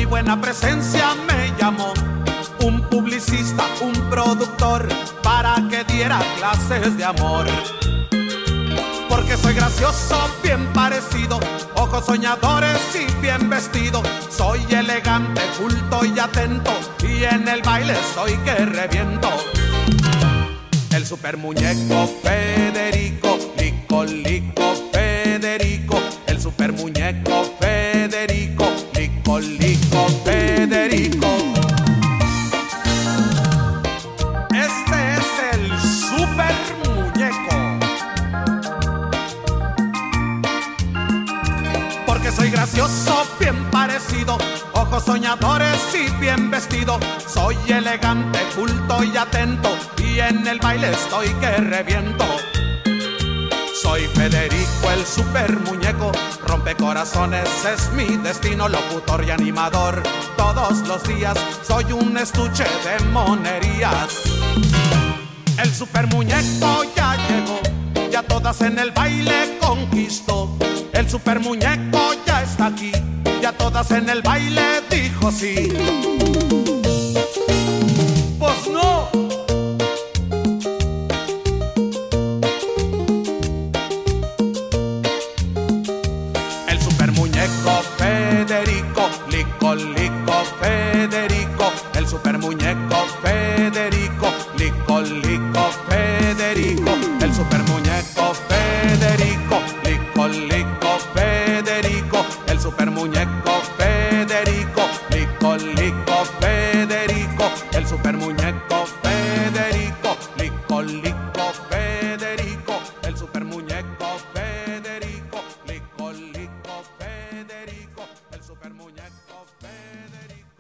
mi buena presencia me llamó un publicista, un productor, para que diera clases de amor. Porque soy gracioso, bien parecido, ojos soñadores y bien vestido. Soy elegante, culto y atento, y en el baile soy que reviento. El super muñeco Federico, lico, lico, Federico. El super muñeco Federico, lico, lico, Federico. Este es el super muñeco. Porque soy gracioso, bien parecido, ojos soñadores y bien vestido. Soy elegante, culto y atento, y en el baile estoy que reviento. Soy Federico el super muñeco, rompecorazones es mi destino, locutor y animador. Todos los días soy un estuche de monerías. El super muñeco ya llegó, ya todas en el baile conquistó. El super muñeco ya está aquí, ya todas en el baile dijo sí. Pues no. El super muñeco Federico, lico, lico, Federico. El super muñeco Federico, lico, lico, Federico. El super muñeco Federico, lico, lico, Federico. El super muñeco Federico, lico, lico, Federico. El super muñeco Federico, lico, lico, Federico. El super muñeco Federico, lico, lico, Federico. El super muñeco Federico.